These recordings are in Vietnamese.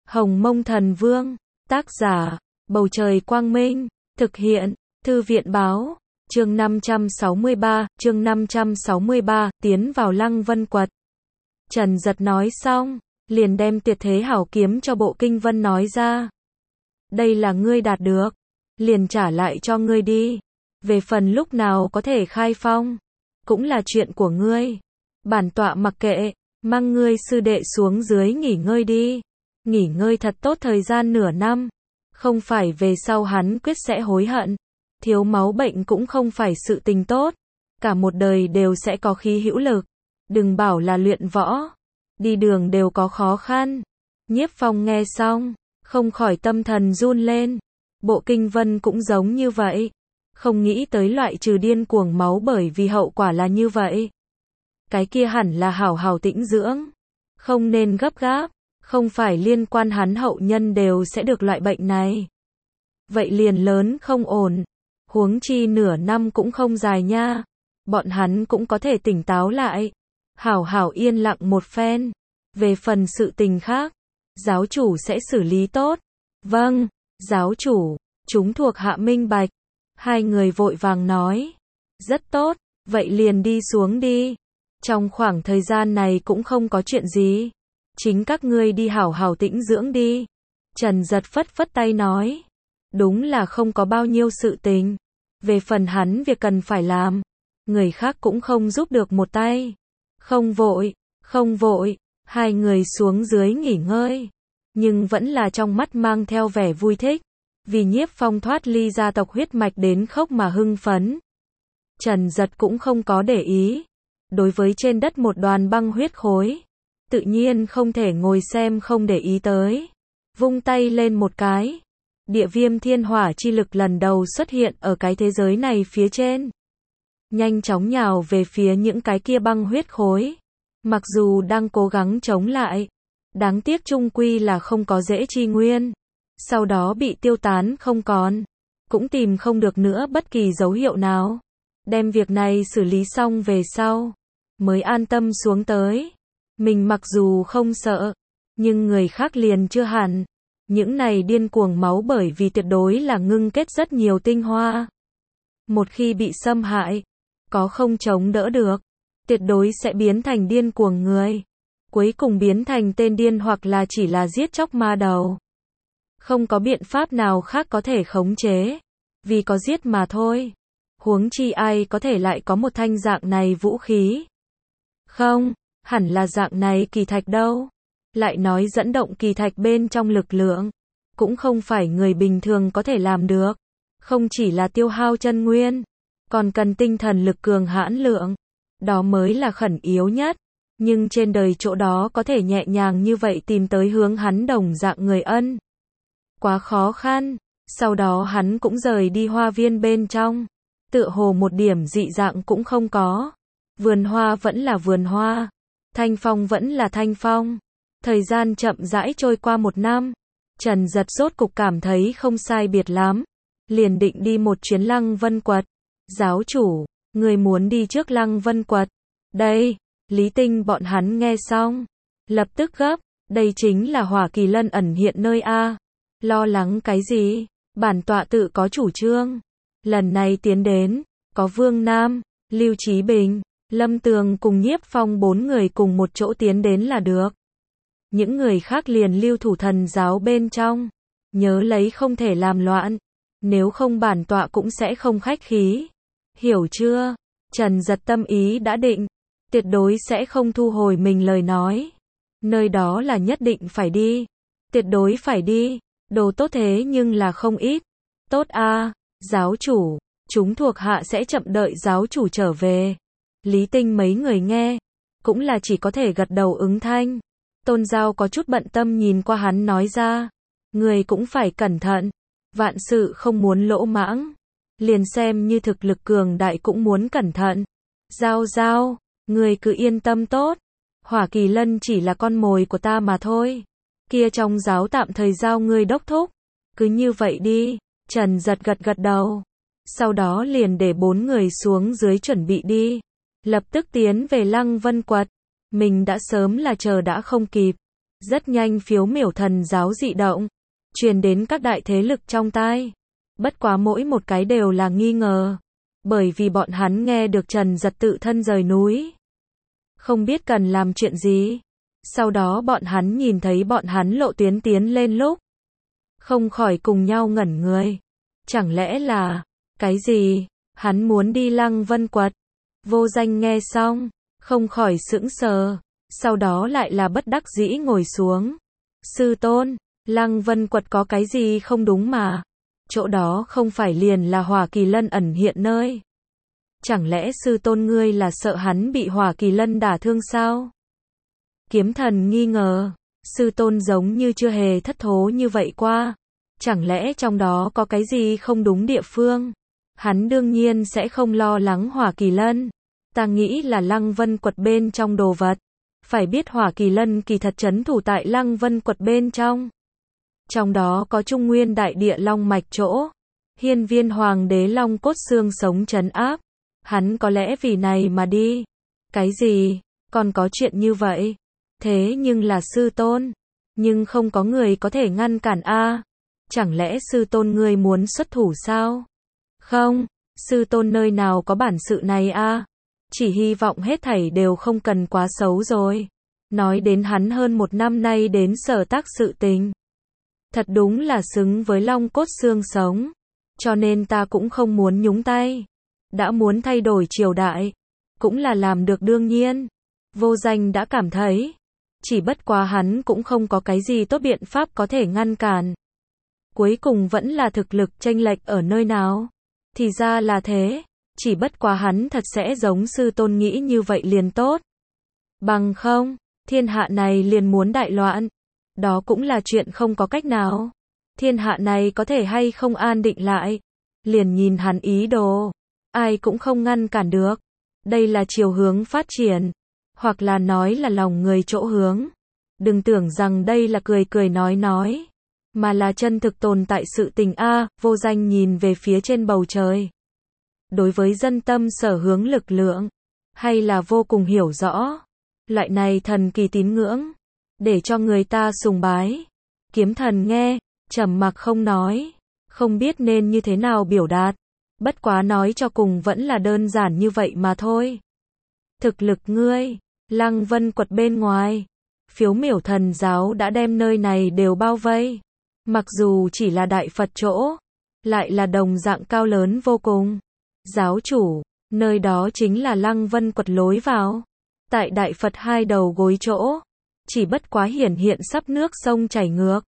Hồng Mông Thần Vương, tác giả, Bầu Trời Quang Minh, thực hiện, Thư viện Báo, chương 563, tiến vào Lăng Vân Quật. Trần Dật nói xong, liền đem tuyệt thế hảo kiếm cho Bộ Kinh Vân nói ra. Đây là ngươi đạt được, liền trả lại cho ngươi đi. Về phần lúc nào có thể khai phong, cũng là chuyện của ngươi. Bản tọa mặc kệ, mang ngươi sư đệ xuống dưới nghỉ ngơi đi. Nghỉ ngơi thật tốt thời gian nửa năm. Không phải về sau hắn quyết sẽ hối hận. Thiếu máu bệnh cũng không phải sự tình tốt. Cả một đời đều sẽ có khí hữu lực. Đừng bảo là luyện võ. Đi đường đều có khó khăn. Nhiếp Phong nghe xong, không khỏi tâm thần run lên. Bộ Kinh Vân cũng giống như vậy. Không nghĩ tới loại trừ điên cuồng máu bởi vì hậu quả là như vậy. Cái kia hẳn là hảo hảo tĩnh dưỡng. Không nên gấp gáp. Không phải liên quan hắn hậu nhân đều sẽ được loại bệnh này. Vậy liền lớn không ổn. Huống chi nửa năm cũng không dài nha. Bọn hắn cũng có thể tỉnh táo lại. Hảo hảo yên lặng một phen. Về phần sự tình khác, giáo chủ sẽ xử lý tốt. Vâng, giáo chủ, chúng thuộc hạ minh bạch. Hai người vội vàng nói. Rất tốt, vậy liền đi xuống đi. Trong khoảng thời gian này cũng không có chuyện gì. Chính các ngươi đi hảo hảo tĩnh dưỡng đi. Trần Dật phất phất tay nói. Đúng là không có bao nhiêu sự tình. Về phần hắn việc cần phải làm, người khác cũng không giúp được một tay. Không vội, không vội. Hai người xuống dưới nghỉ ngơi. Nhưng vẫn là trong mắt mang theo vẻ vui thích. Vì Nhiếp Phong thoát ly gia tộc huyết mạch đến khóc mà hưng phấn. Trần Dật cũng không có để ý. Đối với trên đất một đoàn băng huyết khối, tự nhiên không thể ngồi xem không để ý tới. Vung tay lên một cái. Địa viêm thiên hỏa chi lực lần đầu xuất hiện ở cái thế giới này phía trên. Nhanh chóng nhào về phía những cái kia băng huyết khối. Mặc dù đang cố gắng chống lại, đáng tiếc chung quy là không có dễ chi nguyên. Sau đó bị tiêu tán không còn. Cũng tìm không được nữa bất kỳ dấu hiệu nào. Đem việc này xử lý xong về sau, mới an tâm xuống tới. Mình mặc dù không sợ, nhưng người khác liền chưa hẳn. Những này điên cuồng máu bởi vì tuyệt đối là ngưng kết rất nhiều tinh hoa. Một khi bị xâm hại, có không chống đỡ được, tuyệt đối sẽ biến thành điên cuồng người. Cuối cùng biến thành tên điên hoặc là chỉ là giết chóc ma đầu. Không có biện pháp nào khác có thể khống chế. Vì có giết mà thôi. Huống chi ai có thể lại có một thanh dạng này vũ khí. Không, hẳn là dạng này kỳ thạch đâu. Lại nói dẫn động kỳ thạch bên trong lực lượng. Cũng không phải người bình thường có thể làm được. Không chỉ là tiêu hao chân nguyên, còn cần tinh thần lực cường hãn lượng. Đó mới là khẩn yếu nhất. Nhưng trên đời chỗ đó có thể nhẹ nhàng như vậy tìm tới hướng hắn đồng dạng người ân. Quá khó khăn. Sau đó hắn cũng rời đi hoa viên bên trong. Tựa hồ một điểm dị dạng cũng không có. Vườn hoa vẫn là vườn hoa. Thanh phong vẫn là thanh phong. Thời gian chậm rãi trôi qua một năm. Trần Dật rốt cục cảm thấy không sai biệt lắm. Liền định đi một chuyến Lăng Vân Quật. Giáo chủ, người muốn đi trước Lăng Vân Quật. Đây, Lý Tinh bọn hắn nghe xong. Lập tức gấp, đây chính là Hỏa Kỳ Lân ẩn hiện nơi A. Lo lắng cái gì? Bản tọa tự có chủ trương. Lần này tiến đến, có Vương Nam, Lưu Chí Bình, Lâm Tường cùng Nhiếp Phong 4 người cùng một chỗ tiến đến là được. Những người khác liền lưu thủ thần giáo bên trong. Nhớ lấy không thể làm loạn. Nếu không bản tọa cũng sẽ không khách khí. Hiểu chưa? Trần Dật tâm ý đã định. Tuyệt đối sẽ không thu hồi mình lời nói. Nơi đó là nhất định phải đi. Tuyệt đối phải đi. Đồ tốt thế nhưng là không ít. Tốt a, giáo chủ. Chúng thuộc hạ sẽ chậm đợi giáo chủ trở về. Lý Tinh mấy người nghe. Cũng là chỉ có thể gật đầu ứng thanh. Tôn Giao có chút bận tâm nhìn qua hắn nói ra. Người cũng phải cẩn thận. Vạn sự không muốn lỗ mãng. Liền xem như thực lực cường đại cũng muốn cẩn thận. Giao, người cứ yên tâm tốt. Hỏa Kỳ Lân chỉ là con mồi của ta mà thôi. Kia trong giáo tạm thời giao ngươi đốc thúc. Cứ như vậy đi. Trần Dật gật đầu. Sau đó liền để 4 người xuống dưới chuẩn bị đi. Lập tức tiến về Lăng Vân Quật. Mình đã sớm là chờ đã không kịp. Rất nhanh phiếu miểu thần giáo dị động, truyền đến các đại thế lực trong tai. Bất quá mỗi một cái đều là nghi ngờ. Bởi vì bọn hắn nghe được Trần Giật tự thân rời núi. Không biết cần làm chuyện gì. Sau đó bọn hắn nhìn thấy bọn hắn Lộ Tuyến tiến lên lúc. Không khỏi cùng nhau ngẩn người. Chẳng lẽ là, cái gì? Hắn muốn đi Lăng Vân Quật. Vô Danh nghe xong, không khỏi sững sờ. Sau đó lại là bất đắc dĩ ngồi xuống. Sư tôn, Lăng Vân Quật có cái gì không đúng mà. Chỗ đó không phải liền là Hỏa Kỳ Lân ẩn hiện nơi. Chẳng lẽ sư tôn ngươi là sợ hắn bị Hỏa Kỳ Lân đả thương sao? Kiếm Thần nghi ngờ, sư tôn giống như chưa hề thất thố như vậy qua. Chẳng lẽ trong đó có cái gì không đúng địa phương? Hắn đương nhiên sẽ không lo lắng Hỏa Kỳ Lân. Ta nghĩ là Lăng Vân Quật bên trong đồ vật. Phải biết Hỏa Kỳ Lân kỳ thật trấn thủ tại Lăng Vân Quật bên trong. Trong đó có Trung Nguyên Đại Địa Long Mạch chỗ. Hiên Viên Hoàng đế Long cốt xương sống trấn áp. Hắn có lẽ vì này mà đi. Cái gì? Còn có chuyện như vậy? Thế nhưng là sư tôn. Nhưng không có người có thể ngăn cản a. Chẳng lẽ sư tôn ngươi muốn xuất thủ sao? Không, sư tôn nơi nào có bản sự này a. Chỉ hy vọng hết thảy đều không cần quá xấu rồi. Nói đến hắn hơn 1 năm nay đến sở tác sự tình. Thật đúng là xứng với Long cốt xương sống. Cho nên ta cũng không muốn nhúng tay. Đã muốn thay đổi triều đại. Cũng là làm được đương nhiên. Vô Danh đã cảm thấy. Chỉ bất quá hắn cũng không có cái gì tốt biện pháp có thể ngăn cản. Cuối cùng vẫn là thực lực chênh lệch ở nơi nào. Thì ra là thế. Chỉ bất quá hắn thật sẽ giống sư tôn nghĩ như vậy liền tốt. Bằng không, thiên hạ này liền muốn đại loạn. Đó cũng là chuyện không có cách nào. Thiên hạ này có thể hay không an định lại. Liền nhìn hắn ý đồ. Ai cũng không ngăn cản được. Đây là chiều hướng phát triển. Hoặc là nói là lòng người chỗ hướng. Đừng tưởng rằng đây là cười cười nói. Mà là chân thực tồn tại sự tình a. Vô Danh nhìn về phía trên bầu trời. Đối với dân tâm sở hướng lực lượng. Hay là vô cùng hiểu rõ. Loại này thần kỳ tín ngưỡng. Để cho người ta sùng bái. Kiếm Thần nghe, trầm mặc không nói. Không biết nên như thế nào biểu đạt. Bất quá nói cho cùng vẫn là đơn giản như vậy mà thôi. Thực lực ngươi, Lăng Vân Quật bên ngoài. Phiếu miểu thần giáo đã đem nơi này đều bao vây. Mặc dù chỉ là Đại Phật chỗ. Lại là đồng dạng cao lớn vô cùng. Giáo chủ, nơi đó chính là Lăng Vân Quật lối vào. Tại Đại Phật 2 đầu gối chỗ. Chỉ bất quá hiển hiện sắp nước sông chảy ngược.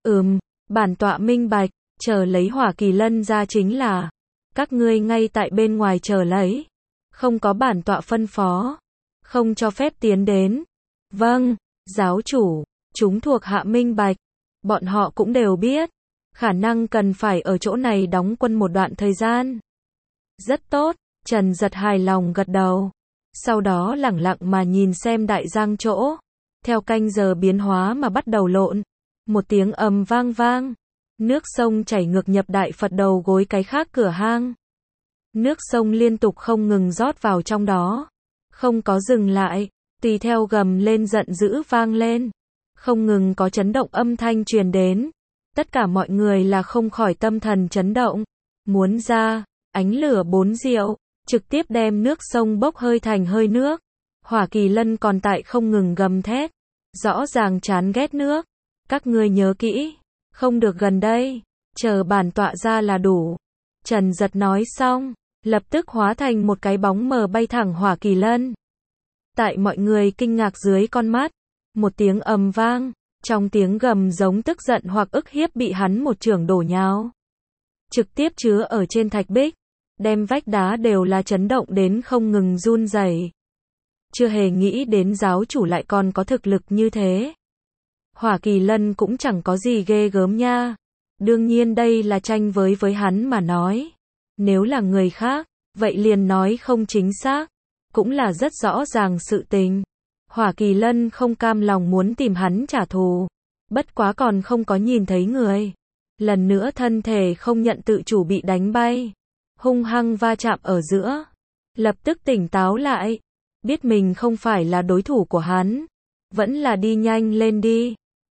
Bản tọa minh bạch, chờ lấy Hỏa Kỳ Lân ra chính là. Các ngươi ngay tại bên ngoài chờ lấy. Không có bản tọa phân phó. Không cho phép tiến đến. Vâng, giáo chủ, chúng thuộc hạ minh bạch. Bọn họ cũng đều biết. Khả năng cần phải ở chỗ này đóng quân một đoạn thời gian. Rất tốt, Trần Giật hài lòng gật đầu. Sau đó lẳng lặng mà nhìn xem Đại Giang chỗ. Theo canh giờ biến hóa mà bắt đầu lộn. Một tiếng ầm vang vang. Nước sông chảy ngược nhập Đại Phật đầu gối cái khác cửa hang. Nước sông liên tục không ngừng rót vào trong đó. Không có dừng lại. Tùy theo gầm lên giận dữ vang lên. Không ngừng có chấn động âm thanh truyền đến. Tất cả mọi người là không khỏi tâm thần chấn động. Muốn ra, ánh lửa 4 diệu. Trực tiếp đem nước sông bốc hơi thành hơi nước. Hỏa Kỳ Lân còn tại không ngừng gầm thét. Rõ ràng chán ghét nước. Các ngươi nhớ kỹ. Không được gần đây. Chờ bản tọa ra là đủ. Trần Giật nói xong. Lập tức hóa thành một cái bóng mờ bay thẳng Hỏa Kỳ Lân. Tại mọi người kinh ngạc dưới con mắt. Một tiếng ầm vang. Trong tiếng gầm giống tức giận hoặc ức hiếp bị hắn một chưởng đổ nhào. Trực tiếp chứa ở trên thạch bích. Đem vách đá đều là chấn động đến không ngừng run rẩy. Chưa hề nghĩ đến giáo chủ lại còn có thực lực như thế. Hỏa Kỳ Lân cũng chẳng có gì ghê gớm nha. Đương nhiên đây là tranh với hắn mà nói. Nếu là người khác, vậy liền nói không chính xác. Cũng là rất rõ ràng sự tình. Hỏa Kỳ Lân không cam lòng muốn tìm hắn trả thù. Bất quá còn không có nhìn thấy người. Lần nữa thân thể không nhận tự chủ bị đánh bay. Hung hăng va chạm ở giữa. Lập tức tỉnh táo lại. Biết mình không phải là đối thủ của hắn. Vẫn là đi nhanh lên đi.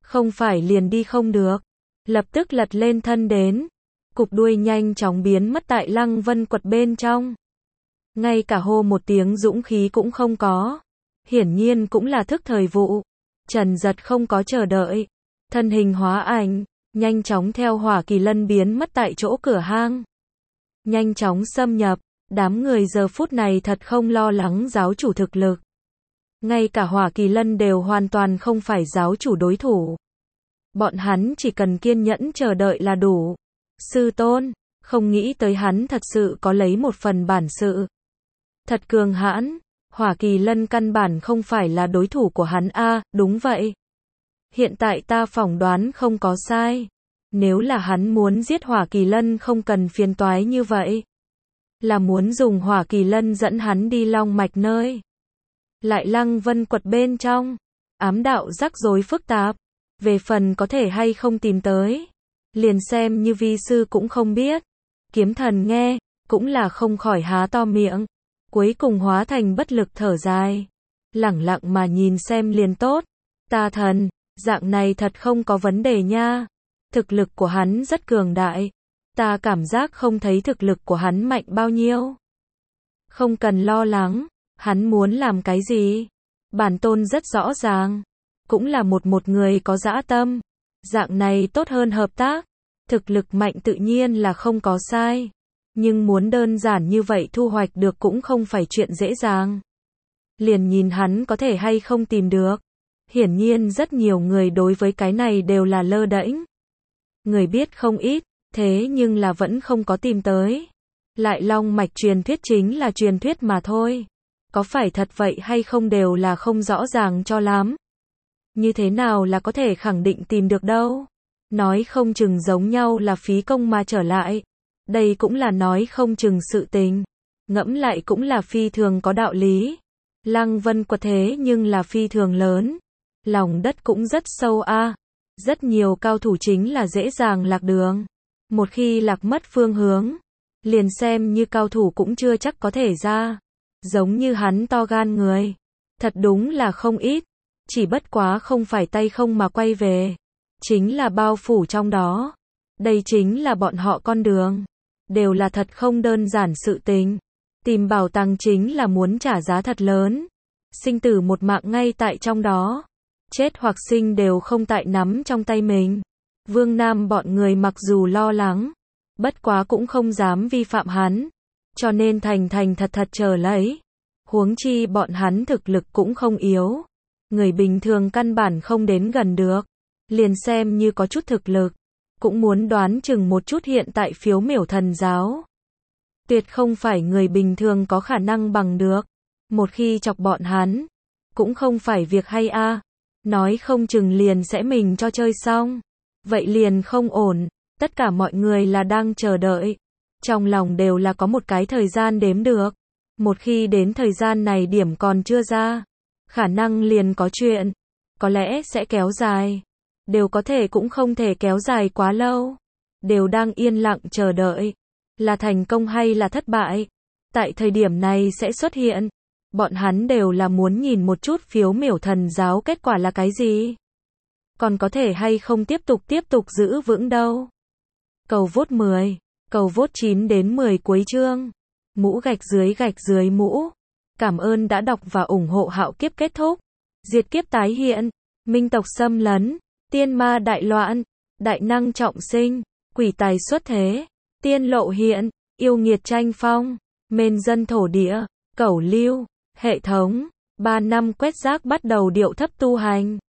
Không phải liền đi không được. Lập tức lật lên thân đến. Cục đuôi nhanh chóng biến mất tại Lăng Vân Quật bên trong. Ngay cả hô một tiếng dũng khí cũng không có. Hiển nhiên cũng là thức thời vụ. Trần Giật không có chờ đợi. Thân hình hóa ảnh, nhanh chóng theo Hỏa Kỳ Lân biến mất tại chỗ cửa hang. Nhanh chóng xâm nhập, đám người giờ phút này thật không lo lắng giáo chủ thực lực. Ngay cả Hỏa Kỳ Lân đều hoàn toàn không phải giáo chủ đối thủ. Bọn hắn chỉ cần kiên nhẫn chờ đợi là đủ. Sư tôn, không nghĩ tới hắn thật sự có lấy một phần bản sự. Thật cường hãn, Hỏa Kỳ Lân căn bản không phải là đối thủ của hắn a, đúng vậy. Hiện tại ta phỏng đoán không có sai. Nếu là hắn muốn giết Hỏa Kỳ Lân không cần phiền toái như vậy. Là muốn dùng Hỏa Kỳ Lân dẫn hắn đi Long Mạch nơi. Lại Lăng Vân Quật bên trong. Ám đạo rắc rối phức tạp. Về phần có thể hay không tìm tới. Liền xem như vi sư cũng không biết. Kiếm thần nghe, cũng là không khỏi há to miệng. Cuối cùng hóa thành bất lực thở dài. Lẳng lặng mà nhìn xem liền tốt. Ta thần, dạng này thật không có vấn đề nha. Thực lực của hắn rất cường đại. Ta cảm giác không thấy thực lực của hắn mạnh bao nhiêu. Không cần lo lắng. Hắn muốn làm cái gì? Bản tôn rất rõ ràng. Cũng là một người có dã tâm. Dạng này tốt hơn hợp tác. Thực lực mạnh tự nhiên là không có sai. Nhưng muốn đơn giản như vậy thu hoạch được cũng không phải chuyện dễ dàng. Liền nhìn hắn có thể hay không tìm được. Hiển nhiên rất nhiều người đối với cái này đều là lơ đễnh. Người biết không ít, thế nhưng là vẫn không có tìm tới. Lại Long Mạch truyền thuyết chính là truyền thuyết mà thôi. Có phải thật vậy hay không đều là không rõ ràng cho lắm. Như thế nào là có thể khẳng định tìm được đâu. Nói không chừng giống nhau là phí công mà trở lại. Đây cũng là nói không chừng sự tình. Ngẫm lại cũng là phi thường có đạo lý. Lăng Vân Quật thế nhưng là phi thường lớn. Lòng đất cũng rất sâu a. Rất nhiều cao thủ chính là dễ dàng lạc đường. Một khi lạc mất phương hướng, liền xem như cao thủ cũng chưa chắc có thể ra. Giống như hắn to gan người. Thật đúng là không ít. Chỉ bất quá không phải tay không mà quay về. Chính là bao phủ trong đó. Đây chính là bọn họ con đường. Đều là thật không đơn giản sự tình. Tìm bảo tàng chính là muốn trả giá thật lớn. Sinh tử một mạng ngay tại trong đó. Chết hoặc sinh đều không tại nắm trong tay mình. Vương Nam bọn người mặc dù lo lắng. Bất quá cũng không dám vi phạm hắn. Cho nên thành thật chờ lấy. Huống chi bọn hắn thực lực cũng không yếu. Người bình thường căn bản không đến gần được. Liền xem như có chút thực lực. Cũng muốn đoán chừng một chút hiện tại phiếu miểu thần giáo. Tuyệt không phải người bình thường có khả năng bằng được. Một khi chọc bọn hắn. Cũng không phải việc hay a. Nói không chừng liền sẽ mình cho chơi xong. Vậy liền không ổn. Tất cả mọi người là đang chờ đợi. Trong lòng đều là có một cái thời gian đếm được. Một khi đến thời gian này điểm còn chưa ra. Khả năng liền có chuyện. Có lẽ sẽ kéo dài. Đều có thể cũng không thể kéo dài quá lâu. Đều đang yên lặng chờ đợi. Là thành công hay là thất bại. Tại thời điểm này sẽ xuất hiện. Bọn hắn đều là muốn nhìn một chút phiếu miểu thần giáo kết quả là cái gì. Còn có thể hay không tiếp tục giữ vững đâu. Cầu vote 10. Cầu vote 9 đến 10 cuối chương. Mũ gạch dưới mũ. Cảm ơn đã đọc và ủng hộ Hạo Kiếp kết thúc. Diệt kiếp tái hiện. Minh tộc xâm lấn. Tiên ma đại loạn. Đại năng trọng sinh. Quỷ tài xuất thế. Tiên lộ hiện. Yêu nghiệt tranh phong. Mên dân thổ địa. Cẩu lưu. Hệ thống. 3 năm quét rác bắt đầu điệu thấp tu hành.